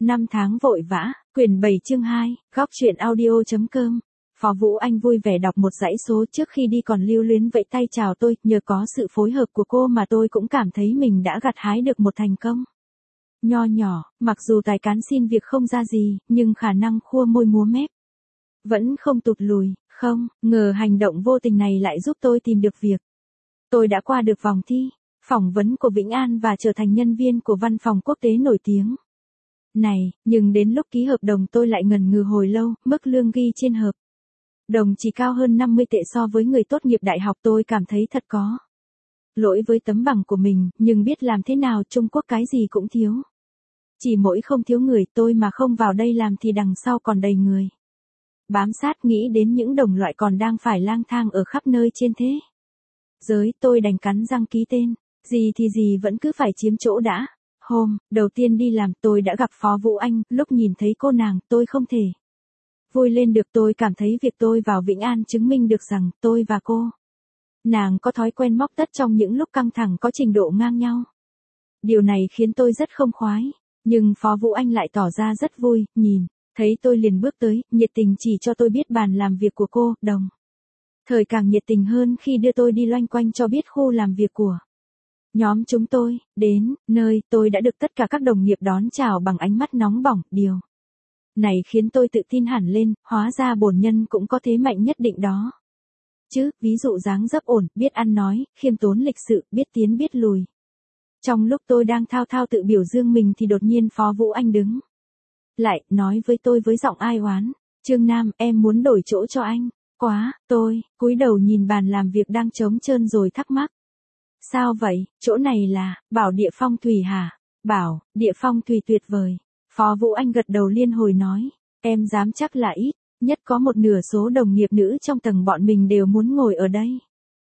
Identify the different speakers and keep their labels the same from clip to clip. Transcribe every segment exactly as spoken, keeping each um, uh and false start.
Speaker 1: Năm tháng vội vã, quyển bảy chương hai, góc truyện audio chấm com. Phó Vũ Anh vui vẻ đọc một dãy số trước khi đi còn lưu luyến vẫy tay chào tôi, nhờ có sự phối hợp của cô mà tôi cũng cảm thấy mình đã gặt hái được một thành công. Nho nhỏ, mặc dù tài cán xin việc không ra gì, nhưng khả năng khua môi múa mép vẫn không tụt lùi, không, ngờ hành động vô tình này lại giúp tôi tìm được việc. Tôi đã qua được vòng thi, phỏng vấn của Vĩnh An và trở thành nhân viên của văn phòng quốc tế nổi tiếng. Này, nhưng đến lúc ký hợp đồng tôi lại ngần ngừ hồi lâu, mức lương ghi trên hợp đồng chỉ cao hơn năm mươi tệ so với người tốt nghiệp đại học, tôi cảm thấy thật có lỗi với tấm bằng của mình, nhưng biết làm thế nào, Trung Quốc cái gì cũng thiếu. Chỉ mỗi không thiếu người, tôi mà không vào đây làm thì đằng sau còn đầy người bám sát, nghĩ đến những đồng loại còn đang phải lang thang ở khắp nơi trên thế giới, tôi đành cắn răng ký tên, gì thì gì vẫn cứ phải chiếm chỗ đã. Hôm đầu tiên đi làm tôi đã gặp Phó Vũ Anh, lúc nhìn thấy cô nàng tôi không thể vui lên được. Tôi cảm thấy việc tôi vào Vĩnh An chứng minh được rằng tôi và cô nàng có thói quen móc tất trong những lúc căng thẳng, có trình độ ngang nhau. Điều này khiến tôi rất không khoái, nhưng Phó Vũ Anh lại tỏ ra rất vui, nhìn thấy tôi liền bước tới, nhiệt tình chỉ cho tôi biết bàn làm việc của cô, đồng thời càng nhiệt tình hơn khi đưa tôi đi loanh quanh cho biết khu làm việc của nhóm chúng tôi. Đến nơi, tôi đã được tất cả các đồng nghiệp đón chào bằng ánh mắt nóng bỏng, điều này khiến tôi tự tin hẳn lên, hóa ra bổn nhân cũng có thế mạnh nhất định đó chứ, ví dụ dáng dấp ổn, biết ăn nói, khiêm tốn lịch sự, biết tiến biết lùi. Trong lúc tôi đang thao thao tự biểu dương mình thì đột nhiên Phó Vũ Anh đứng lại, nói với tôi với giọng ai oán, Trương Nam, em muốn đổi chỗ cho anh. Quá, tôi cúi đầu nhìn bàn làm việc đang trống trơn rồi thắc mắc. Sao vậy, chỗ này là, bảo địa phong thủy hả? Bảo, địa phong thủy tuyệt vời. Phó Vũ Anh gật đầu liên hồi nói, em dám chắc là ít nhất có một nửa số đồng nghiệp nữ trong tầng bọn mình đều muốn ngồi ở đây.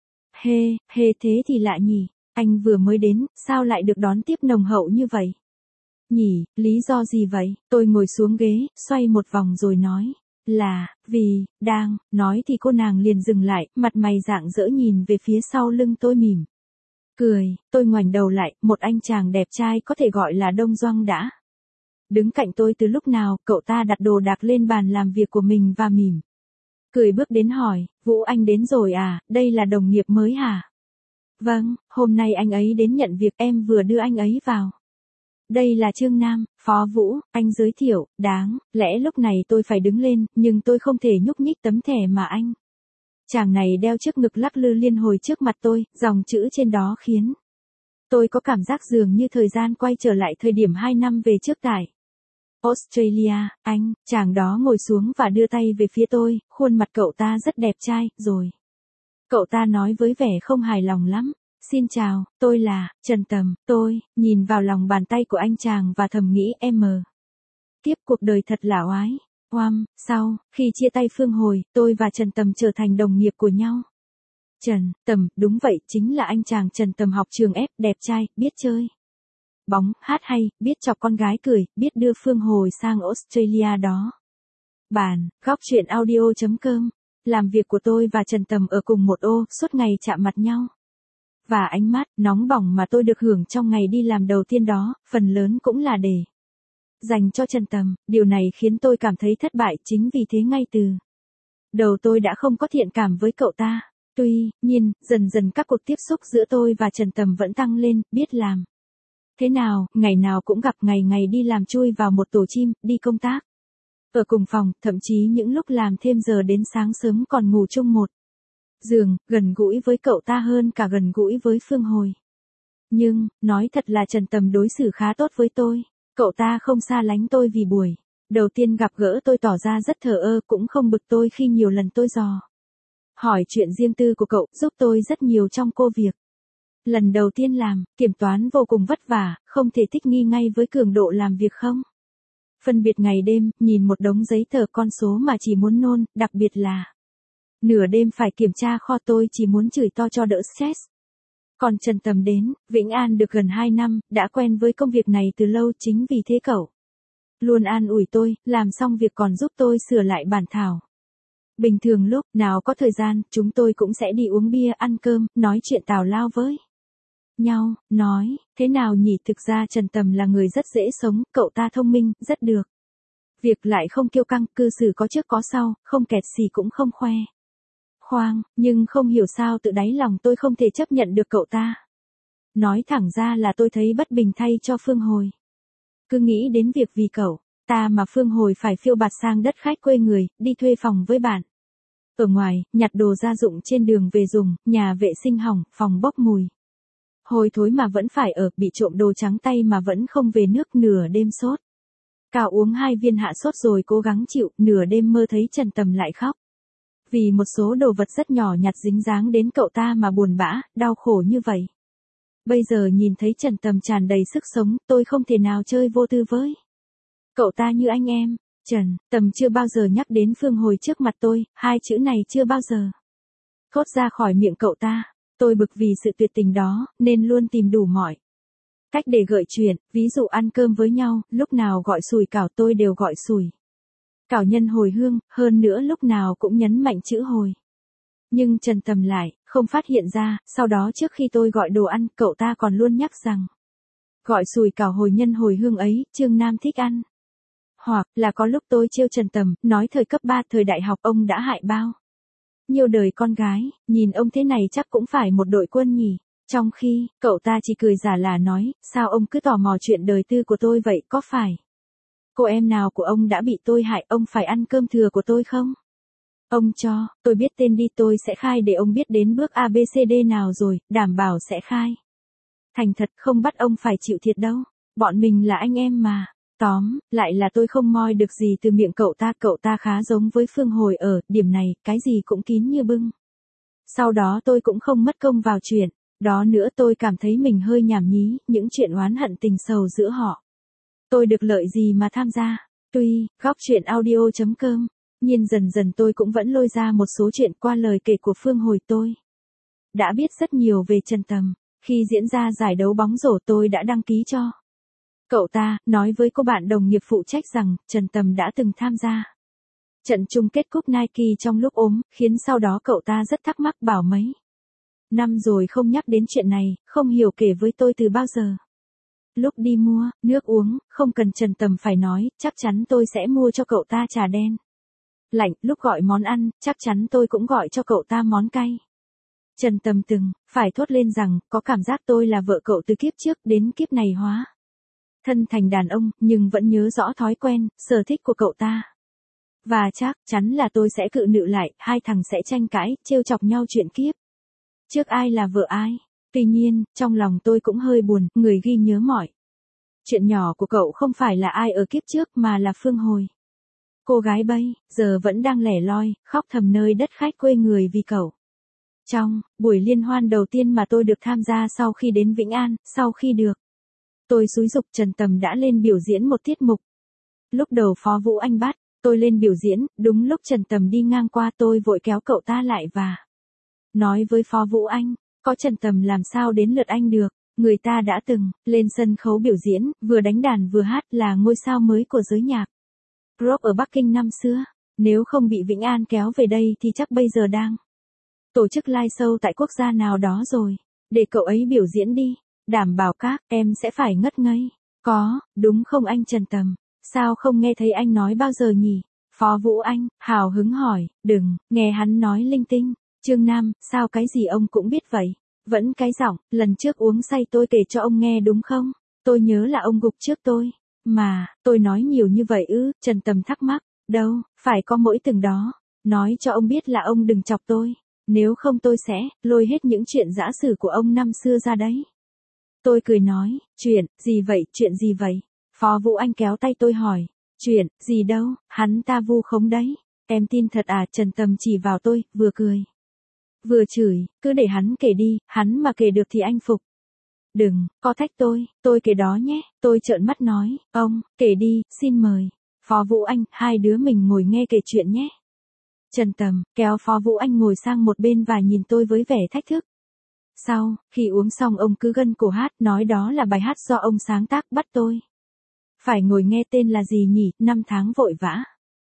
Speaker 1: Hê, hê thế thì lạ nhỉ, anh vừa mới đến, sao lại được đón tiếp nồng hậu như vậy? Nhỉ, lý do gì vậy? Tôi ngồi xuống ghế, xoay một vòng rồi nói, là, vì, đang, nói thì cô nàng liền dừng lại, mặt mày rạng rỡ nhìn về phía sau lưng tôi mỉm cười. Tôi ngoảnh đầu lại, một anh chàng đẹp trai có thể gọi là Đông Doăng đã đứng cạnh tôi từ lúc nào. Cậu ta đặt đồ đạc lên bàn làm việc của mình và mỉm cười bước đến hỏi, Vũ Anh đến rồi à, đây là đồng nghiệp mới hả? Vâng, hôm nay anh ấy đến nhận việc, em vừa đưa anh ấy vào. Đây là Trương Nam. Phó Vũ Anh giới thiệu. Đáng lẽ lúc này tôi phải đứng lên, nhưng tôi không thể nhúc nhích tấm thẻ mà anh chàng này đeo trước ngực lắc lư liên hồi trước mặt tôi, dòng chữ trên đó khiến tôi có cảm giác dường như thời gian quay trở lại thời điểm hai năm về trước tại Australia. Anh chàng đó ngồi xuống và đưa tay về phía tôi, khuôn mặt cậu ta rất đẹp trai, rồi cậu ta nói với vẻ không hài lòng lắm, xin chào, tôi là Trần Tầm. Tôi nhìn vào lòng bàn tay của anh chàng và thầm nghĩ em mờ tiếp cuộc đời thật là oái oăm. Sau khi chia tay Phương Hồi, tôi và Trần Tầm trở thành đồng nghiệp của nhau. Trần Tầm, đúng vậy, chính là anh chàng Trần Tầm học trường F, đẹp trai, biết chơi bóng, hát hay, biết chọc con gái cười, biết đưa Phương Hồi sang Australia đó. Bàn, góc truyện audio chấm com. Làm việc của tôi và Trần Tầm ở cùng một ô, suốt ngày chạm mặt nhau. Và ánh mắt nóng bỏng mà tôi được hưởng trong ngày đi làm đầu tiên đó, phần lớn cũng là để dành cho Trần Tầm. Điều này khiến tôi cảm thấy thất bại, chính vì thế ngay từ đầu tôi đã không có thiện cảm với cậu ta. Tuy nhiên, dần dần các cuộc tiếp xúc giữa tôi và Trần Tầm vẫn tăng lên, biết làm thế nào, ngày nào cũng gặp, ngày ngày đi làm chui vào một tổ chim, đi công tác ở cùng phòng, thậm chí những lúc làm thêm giờ đến sáng sớm còn ngủ chung một giường, gần gũi với cậu ta hơn cả gần gũi với Phương Hồi. Nhưng, nói thật là Trần Tầm đối xử khá tốt với tôi. Cậu ta không xa lánh tôi vì buổi đầu tiên gặp gỡ tôi tỏ ra rất thờ ơ, cũng không bực tôi khi nhiều lần tôi dò hỏi chuyện riêng tư của cậu, giúp tôi rất nhiều trong cô việc. Lần đầu tiên làm, kiểm toán vô cùng vất vả, không thể thích nghi ngay với cường độ làm việc không phân biệt ngày đêm, nhìn một đống giấy tờ con số mà chỉ muốn nôn, đặc biệt là nửa đêm phải kiểm tra kho, tôi chỉ muốn chửi to cho đỡ stress. Còn Trần Tầm đến Vĩnh An được gần hai năm, đã quen với công việc này từ lâu, chính vì thế cậu luôn an ủi tôi, làm xong việc còn giúp tôi sửa lại bản thảo. Bình thường lúc nào có thời gian, chúng tôi cũng sẽ đi uống bia, ăn cơm, nói chuyện tào lao với nhau, nói, thế nào nhỉ, thực ra Trần Tầm là người rất dễ sống, cậu ta thông minh, rất được. Việc lại không kiêu căng, cư xử có trước có sau, không kẹt xì cũng không khoe. Khoang, nhưng không hiểu sao tự đáy lòng tôi không thể chấp nhận được cậu ta. Nói thẳng ra là tôi thấy bất bình thay cho Phương Hồi. Cứ nghĩ đến việc vì cậu ta mà Phương Hồi phải phiêu bạt sang đất khách quê người, đi thuê phòng với bạn. Ở ngoài, nhặt đồ gia dụng trên đường về dùng, nhà vệ sinh hỏng, phòng bốc mùi. Hôi thối mà vẫn phải ở, bị trộm đồ trắng tay mà vẫn không về nước, nửa đêm sốt. Cao uống hai viên hạ sốt rồi cố gắng chịu, nửa đêm mơ thấy Trần Tầm lại khóc. Vì một số đồ vật rất nhỏ nhặt dính dáng đến cậu ta mà buồn bã, đau khổ như vậy. Bây giờ nhìn thấy Trần Tầm tràn đầy sức sống, tôi không thể nào chơi vô tư với cậu ta như anh em. Trần Tầm chưa bao giờ nhắc đến Phương Hồi trước mặt tôi, hai chữ này chưa bao giờ thốt ra khỏi miệng cậu ta. Tôi bực vì sự tuyệt tình đó, nên luôn tìm đủ mọi cách để gợi chuyện, ví dụ ăn cơm với nhau, lúc nào gọi sủi cảo tôi đều gọi sủi cảo nhân hồi hương, hơn nữa lúc nào cũng nhấn mạnh chữ hồi. Nhưng Trần Tầm lại không phát hiện ra, sau đó trước khi tôi gọi đồ ăn, cậu ta còn luôn nhắc rằng gọi sủi cảo hồi nhân hồi hương ấy, Trương Nam thích ăn. Hoặc là có lúc tôi trêu Trần Tầm, nói thời cấp ba, thời đại học ông đã hại bao nhiều đời con gái, nhìn ông thế này chắc cũng phải một đội quân nhỉ. Trong khi, cậu ta chỉ cười giả là nói, sao ông cứ tò mò chuyện đời tư của tôi vậy, có phải cô em nào của ông đã bị tôi hại, ông phải ăn cơm thừa của tôi không? Ông cho tôi biết tên đi, tôi sẽ khai để ông biết đến bước a bê xê đê nào rồi, đảm bảo sẽ khai thành thật, không bắt ông phải chịu thiệt đâu. Bọn mình là anh em mà. Tóm lại là tôi không moi được gì từ miệng cậu ta, cậu ta khá giống với Phương Hồi ở điểm này, cái gì cũng kín như bưng. Sau đó tôi cũng không mất công vào chuyện đó nữa, tôi cảm thấy mình hơi nhảm nhí, những chuyện oán hận tình sầu giữa họ. Tôi được lợi gì mà tham gia? Tuy, góc chuyện audio chấm com, nhưng dần dần tôi cũng vẫn lôi ra một số chuyện qua lời kể của Phương Hồi. Tôi đã biết rất nhiều về Trần Tầm. Khi diễn ra giải đấu bóng rổ tôi đã đăng ký cho cậu ta, nói với cô bạn đồng nghiệp phụ trách rằng, Trần Tầm đã từng tham gia trận chung kết cúp Nike trong lúc ốm, khiến sau đó cậu ta rất thắc mắc, bảo mấy năm rồi không nhắc đến chuyện này, không hiểu kể với tôi từ bao giờ. Lúc đi mua nước uống, không cần Trần Tầm phải nói, chắc chắn tôi sẽ mua cho cậu ta trà đen lạnh, lúc gọi món ăn, chắc chắn tôi cũng gọi cho cậu ta món cay. Trần Tầm từng phải thốt lên rằng, có cảm giác tôi là vợ cậu từ kiếp trước đến kiếp này hóa thân thành đàn ông, nhưng vẫn nhớ rõ thói quen, sở thích của cậu ta. Và chắc chắn là tôi sẽ cự nữ lại, hai thằng sẽ tranh cãi, trêu chọc nhau chuyện kiếp trước ai là vợ ai. Tuy nhiên, trong lòng tôi cũng hơi buồn, người ghi nhớ mọi chuyện nhỏ của cậu không phải là ai ở kiếp trước mà là Phương Hồi. Cô gái bây giờ vẫn đang lẻ loi, khóc thầm nơi đất khách quê người vì cậu. Trong buổi liên hoan đầu tiên mà tôi được tham gia sau khi đến Vĩnh An, sau khi được tôi xúi giục, Trần Tầm đã lên biểu diễn một tiết mục. Lúc đầu Phó Vũ Anh bắt tôi lên biểu diễn, đúng lúc Trần Tầm đi ngang qua, tôi vội kéo cậu ta lại và nói với Phó Vũ Anh, có Trần Tầm làm sao đến lượt anh được, người ta đã từng lên sân khấu biểu diễn, vừa đánh đàn vừa hát, là ngôi sao mới của giới nhạc rock ở Bắc Kinh năm xưa. Nếu không bị Vĩnh An kéo về đây thì chắc bây giờ đang tổ chức live show tại quốc gia nào đó rồi. Để cậu ấy biểu diễn đi, đảm bảo các em sẽ phải ngất ngây. Có, đúng không anh Trần Tầm? Sao không nghe thấy anh nói bao giờ nhỉ? Phó Vũ Anh hào hứng hỏi, đừng nghe hắn nói linh tinh. Trương Nam, sao cái gì ông cũng biết vậy? Vẫn cái giọng, lần trước uống say tôi kể cho ông nghe đúng không? Tôi nhớ là ông gục trước tôi. Mà, tôi nói nhiều như vậy ư? Trần Tầm thắc mắc. Đâu, phải có mỗi từng đó. Nói cho ông biết là ông đừng chọc tôi. Nếu không tôi sẽ lôi hết những chuyện dã sử của ông năm xưa ra đấy. Tôi cười nói, chuyện gì vậy, chuyện gì vậy? Phó Vũ Anh kéo tay tôi hỏi, chuyện gì đâu, hắn ta vu khống đấy. Em tin thật à? Trần Tầm chỉ vào tôi, vừa cười vừa chửi, cứ để hắn kể đi, hắn mà kể được thì anh phục. Đừng có thách tôi, tôi kể đó nhé. Tôi trợn mắt nói, ông kể đi, xin mời. Phó Vũ Anh, hai đứa mình ngồi nghe kể chuyện nhé. Trần Tầm kéo Phó Vũ Anh ngồi sang một bên và nhìn tôi với vẻ thách thức. Sau khi uống xong, ông cứ gân cổ hát, nói đó là bài hát do ông sáng tác, bắt tôi phải ngồi nghe. Tên là gì nhỉ? Năm tháng vội vã.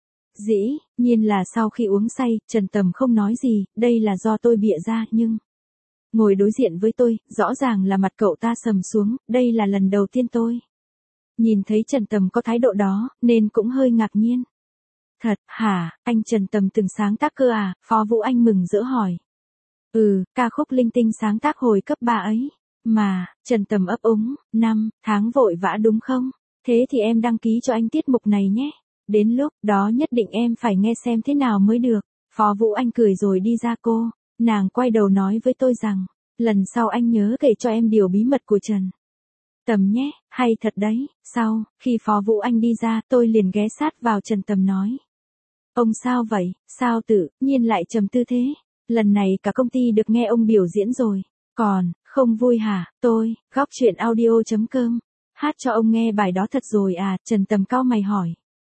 Speaker 1: Dĩ nhiên là sau khi uống say, Trần Tầm không nói gì, đây là do tôi bịa ra, nhưng ngồi đối diện với tôi, rõ ràng là mặt cậu ta sầm xuống, đây là lần đầu tiên tôi nhìn thấy Trần Tầm có thái độ đó, nên cũng hơi ngạc nhiên. Thật, hả, anh Trần Tầm từng sáng tác cơ à, Phó Vũ Anh mừng rỡ hỏi. Ừ, ca khúc linh tinh sáng tác hồi cấp ba ấy. Mà, Trần Tầm ấp úng, năm tháng vội vã đúng không? Thế thì em đăng ký cho anh tiết mục này nhé. Đến lúc đó nhất định em phải nghe xem thế nào mới được. Phó Vũ Anh cười rồi đi ra cô. Nàng quay đầu nói với tôi rằng, lần sau anh nhớ kể cho em điều bí mật của Trần Tầm nhé, hay thật đấy. Sau, khi Phó Vũ Anh đi ra, tôi liền ghé sát vào Trần Tầm nói. Ông sao vậy, sao tự nhiên lại trầm tư thế? Lần này cả công ty được nghe ông biểu diễn rồi. Còn, không vui hả? Tôi, góc chuyện audio.com. Hát cho ông nghe bài đó thật rồi à? Trần Tầm cau mày hỏi.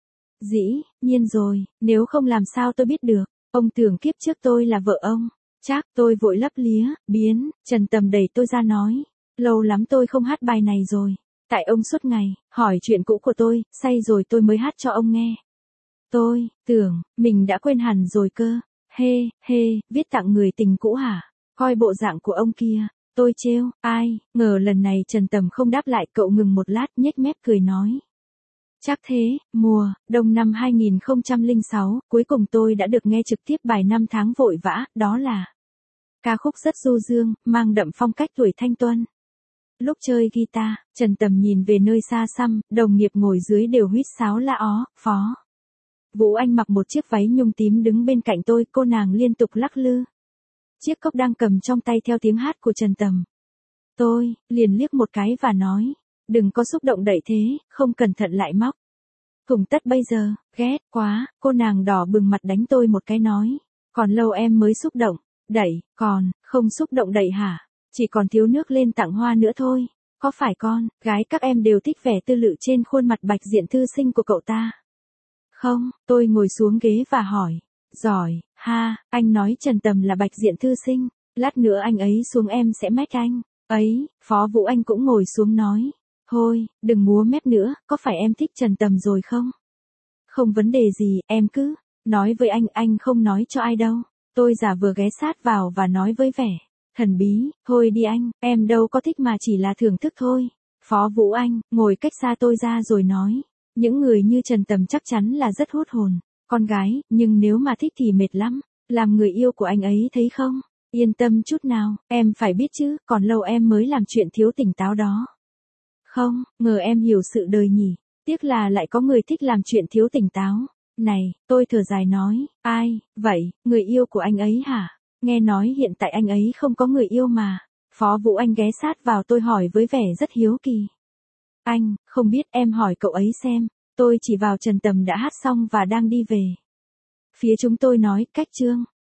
Speaker 1: Dĩ nhiên rồi, nếu không làm sao tôi biết được. Ông tưởng kiếp trước tôi là vợ ông. Chắc tôi vội lấp lía, biến. Trần Tầm đẩy tôi ra nói. Lâu lắm tôi không hát bài này rồi. Tại ông suốt ngày, hỏi chuyện cũ của tôi, say rồi tôi mới hát cho ông nghe. Tôi, tưởng, mình đã quên hẳn rồi cơ. Hê, hê, viết tặng người tình cũ hả? Coi bộ dạng của ông kia. Tôi trêu, ai, ngờ lần này Trần Tầm không đáp lại, cậu ngừng một lát nhếch mép cười nói. Chắc thế, mùa, đông năm hai nghìn không trăm lẻ sáu, cuối cùng tôi đã được nghe trực tiếp bài năm tháng vội vã, đó là ca khúc rất du dương, mang đậm phong cách tuổi thanh xuân. Lúc chơi guitar, Trần Tầm nhìn về nơi xa xăm, đồng nghiệp ngồi dưới đều huýt sáo la ó, Phó Vũ Anh mặc một chiếc váy nhung tím đứng bên cạnh tôi, cô nàng liên tục lắc lư chiếc cốc đang cầm trong tay theo tiếng hát của Trần Tầm. Tôi, liền liếc một cái và nói, đừng có xúc động đẩy thế, không cẩn thận lại móc. Cùng tất bây giờ, ghét quá, cô nàng đỏ bừng mặt đánh tôi một cái nói, còn lâu em mới xúc động, đẩy, còn, không xúc động đẩy hả, chỉ còn thiếu nước lên tặng hoa nữa thôi, có phải con, gái các em đều thích vẻ tư lự trên khuôn mặt bạch diện thư sinh của cậu ta? Không, tôi ngồi xuống ghế và hỏi. Giỏi, ha, anh nói Trần Tầm là bạch diện thư sinh, lát nữa anh ấy xuống em sẽ mách anh. Ấy, Phó Vũ Anh cũng ngồi xuống nói. Thôi, đừng múa mép nữa, có phải em thích Trần Tầm rồi không? Không vấn đề gì, em cứ nói với anh, anh không nói cho ai đâu. Tôi giả vừa ghé sát vào và nói với vẻ thần bí, thôi đi anh, em đâu có thích mà chỉ là thưởng thức thôi. Phó Vũ Anh ngồi cách xa tôi ra rồi nói. Những người như Trần Tầm chắc chắn là rất hút hồn. Con gái, nhưng nếu mà thích thì mệt lắm. Làm người yêu của anh ấy thấy không? Yên tâm chút nào, em phải biết chứ, còn lâu em mới làm chuyện thiếu tỉnh táo đó. Không, ngờ em hiểu sự đời nhỉ. Tiếc là lại có người thích làm chuyện thiếu tỉnh táo. Này, tôi thở dài nói, ai, vậy, người yêu của anh ấy hả? Nghe nói hiện tại anh ấy không có người yêu mà. Phó Vũ Anh ghé sát vào tôi hỏi với vẻ rất hiếu kỳ. Anh, không biết, em hỏi cậu ấy xem. Tôi chỉ vào Trần Tầm đã hát xong và đang đi về phía chúng tôi nói, cách chương.